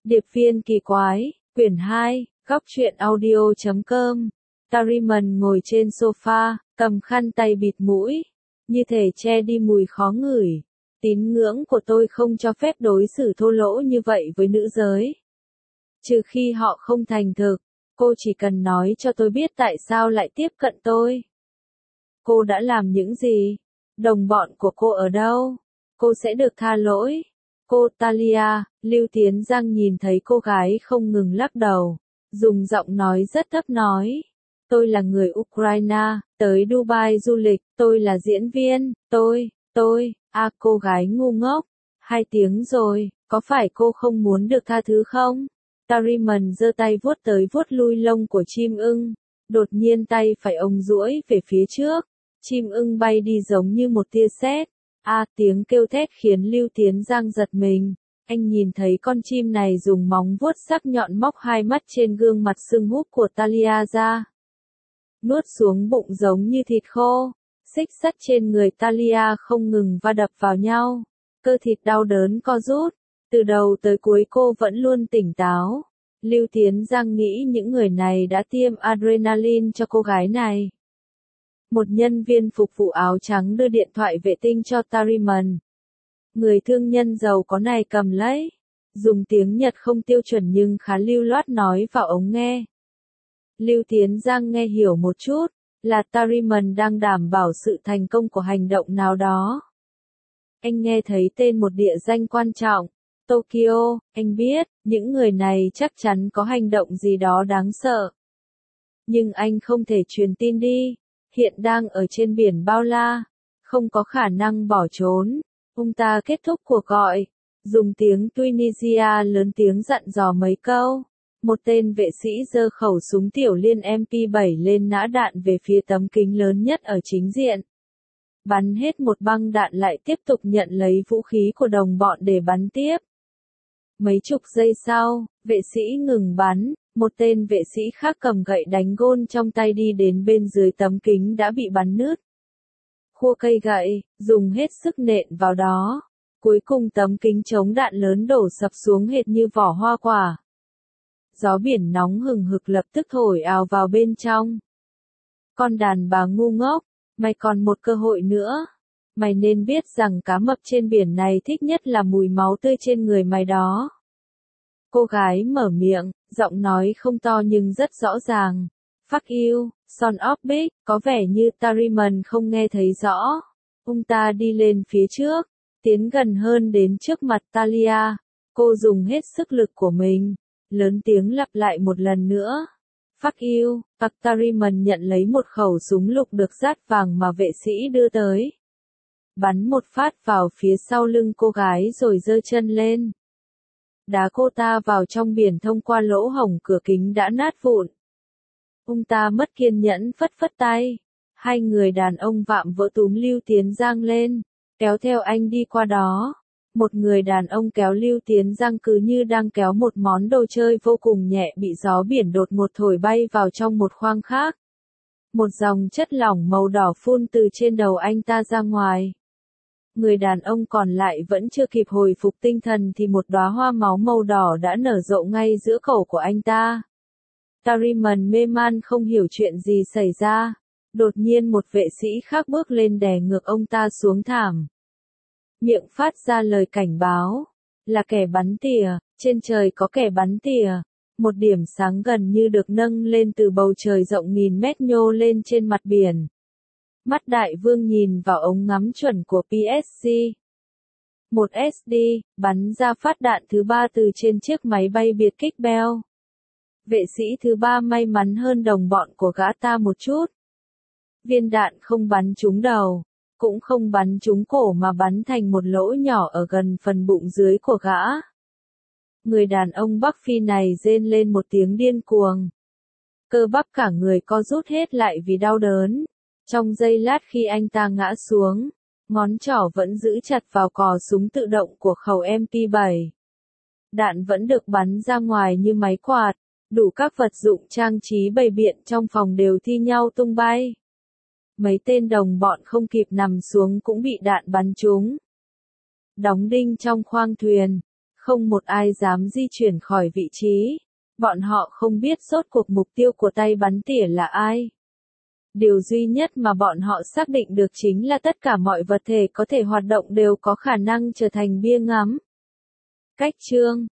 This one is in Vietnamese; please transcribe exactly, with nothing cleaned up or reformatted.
Điệp viên kỳ quái, quyển hai, góc truyện audio chấm com. Tariman ngồi trên sofa, cầm khăn tay bịt mũi, như thể che đi mùi khó ngửi. Tín ngưỡng của tôi không cho phép đối xử thô lỗ như vậy với nữ giới. Trừ khi họ không thành thực, cô chỉ cần nói cho tôi biết tại sao lại tiếp cận tôi. Cô đã làm những gì? Đồng bọn của cô ở đâu? Cô sẽ được tha lỗi. Cô Talia, Lưu Tiến Giang nhìn thấy cô gái không ngừng lắc đầu, dùng giọng nói rất thấp nói. Tôi là người Ukraine, tới Dubai du lịch, tôi là diễn viên, tôi, tôi, à cô gái ngu ngốc. Hai tiếng rồi, có phải cô không muốn được tha thứ không? Tariman giơ tay vuốt tới vuốt lui lông của chim ưng, đột nhiên tay phải ông duỗi về phía trước, chim ưng bay đi giống như một tia sét. A à, tiếng kêu thét khiến Lưu Tiến Giang giật mình, anh nhìn thấy con chim này dùng móng vuốt sắc nhọn móc hai mắt trên gương mặt sưng húp của Talia ra. Nuốt xuống bụng giống như thịt khô, xích sắt trên người Talia không ngừng va đập vào nhau, cơ thịt đau đớn co rút, từ đầu tới cuối cô vẫn luôn tỉnh táo. Lưu Tiến Giang nghĩ những người này đã tiêm adrenaline cho cô gái này. Một nhân viên phục vụ áo trắng đưa điện thoại vệ tinh cho Tariman. Người thương nhân giàu có này cầm lấy, dùng tiếng Nhật không tiêu chuẩn nhưng khá lưu loát nói vào ống nghe. Lưu Tiến Giang nghe hiểu một chút, là Tariman đang đảm bảo sự thành công của hành động nào đó. Anh nghe thấy tên một địa danh quan trọng, Tokyo, anh biết, những người này chắc chắn có hành động gì đó đáng sợ. Nhưng anh không thể truyền tin đi. Hiện đang ở trên biển bao la, không có khả năng bỏ trốn. Ông ta kết thúc cuộc gọi, dùng tiếng Tunisia lớn tiếng dặn dò mấy câu. Một tên vệ sĩ giơ khẩu súng tiểu liên em pê bảy lên nã đạn về phía tấm kính lớn nhất ở chính diện. Bắn hết một băng đạn lại tiếp tục nhận lấy vũ khí của đồng bọn để bắn tiếp. Mấy chục giây sau, vệ sĩ ngừng bắn. Một tên vệ sĩ khác cầm gậy đánh gôn trong tay đi đến bên dưới tấm kính đã bị bắn nứt. Khua cây gậy, dùng hết sức nện vào đó. Cuối cùng tấm kính chống đạn lớn đổ sập xuống hệt như vỏ hoa quả. Gió biển nóng hừng hực lập tức thổi ào vào bên trong. Con đàn bà ngu ngốc, mày còn một cơ hội nữa. Mày nên biết rằng cá mập trên biển này thích nhất là mùi máu tươi trên người mày đó. Cô gái mở miệng, giọng nói không to nhưng rất rõ ràng. Fuck you, son of bitch, có vẻ như Tariman không nghe thấy rõ. Ông ta đi lên phía trước, tiến gần hơn đến trước mặt Talia. Cô dùng hết sức lực của mình, lớn tiếng lặp lại một lần nữa. Fuck you, và Tariman nhận lấy một khẩu súng lục được dát vàng mà vệ sĩ đưa tới. Bắn một phát vào phía sau lưng cô gái rồi giơ chân lên. Đá cô ta vào trong biển thông qua lỗ hổng cửa kính đã nát vụn. Ông ta mất kiên nhẫn phất phất tay. Hai người đàn ông vạm vỡ túm Lưu Tiến Giang lên, kéo theo anh đi qua đó. Một người đàn ông kéo Lưu Tiến Giang cứ như đang kéo một món đồ chơi vô cùng nhẹ bị gió biển đột ngột thổi bay vào trong một khoang khác. Một dòng chất lỏng màu đỏ phun từ trên đầu anh ta ra ngoài. Người đàn ông còn lại vẫn chưa kịp hồi phục tinh thần thì một đóa hoa máu màu đỏ đã nở rộ ngay giữa cổ của anh ta. Tariman mê man không hiểu chuyện gì xảy ra. Đột nhiên một vệ sĩ khác bước lên đè ngược ông ta xuống thảm. Miệng phát ra lời cảnh báo. Là kẻ bắn tỉa, trên trời có kẻ bắn tỉa. Một điểm sáng gần như được nâng lên từ bầu trời rộng nghìn mét nhô lên trên mặt biển. Mắt đại vương nhìn vào ống ngắm chuẩn của pê ét giê. Một ét đê, bắn ra phát đạn thứ ba từ trên chiếc máy bay biệt kích Bell. Vệ sĩ thứ ba may mắn hơn đồng bọn của gã ta một chút. Viên đạn không bắn trúng đầu, cũng không bắn trúng cổ mà bắn thành một lỗ nhỏ ở gần phần bụng dưới của gã. Người đàn ông Bắc Phi này rên lên một tiếng điên cuồng. Cơ bắp cả người co rút hết lại vì đau đớn. Trong giây lát khi anh ta ngã xuống, ngón trỏ vẫn giữ chặt vào cò súng tự động của khẩu em pê bảy. Đạn vẫn được bắn ra ngoài như máy quạt, đủ các vật dụng trang trí bày biện trong phòng đều thi nhau tung bay. Mấy tên đồng bọn không kịp nằm xuống cũng bị đạn bắn trúng. Đóng đinh trong khoang thuyền, Không một ai dám di chuyển khỏi vị trí. Bọn họ không biết rốt cuộc mục tiêu của tay bắn tỉa là ai. Điều duy nhất mà bọn họ xác định được chính là tất cả mọi vật thể có thể hoạt động đều có khả năng trở thành bia ngắm. Cách chương